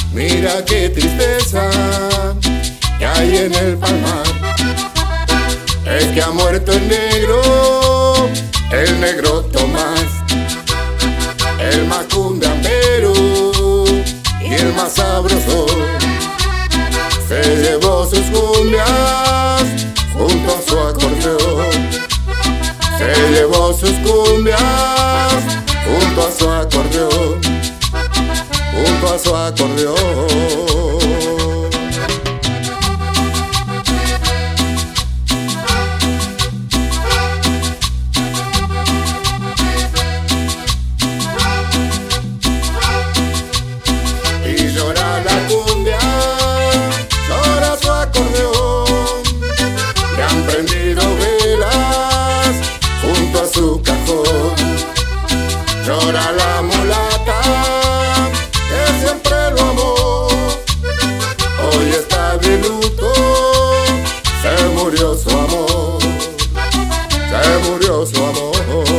Mira qué tristeza que hay en el palmar. Es que ha muerto el negro Tomás, el más cumbiambero y el más sabroso. Se llevó sus cumbias junto a su acordeón. Se llevó sus cumbias junto a su acordeón, junto a su acordeón. Y llora la cumbia, llora su acordeón. Le han prendido velas junto a su cajón. Llora la mulata que siempre lo amó. Hoy está de luto, se murió su amor, se murió su amor.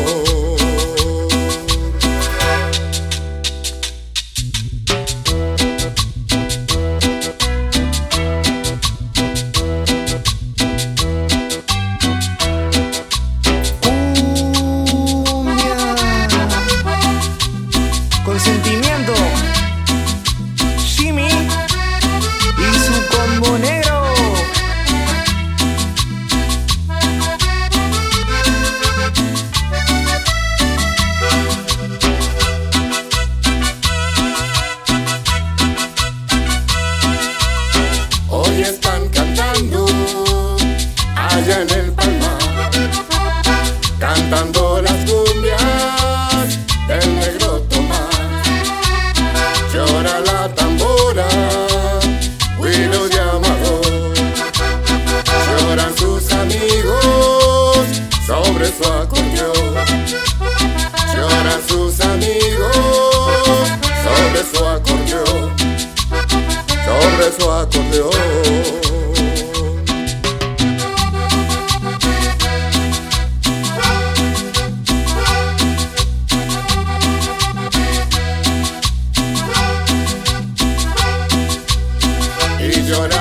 Con sentimiento, Jimmy y su combo negro. Hoy están cantando allá en el palmar, cantando las cumbias del negro Tomás. Llora la tambora, Huilo de Amador. Lloran sus amigos sobre su acordeón. Lloran sus amigos sobre su acordeón, sobre su acordeón. Y llora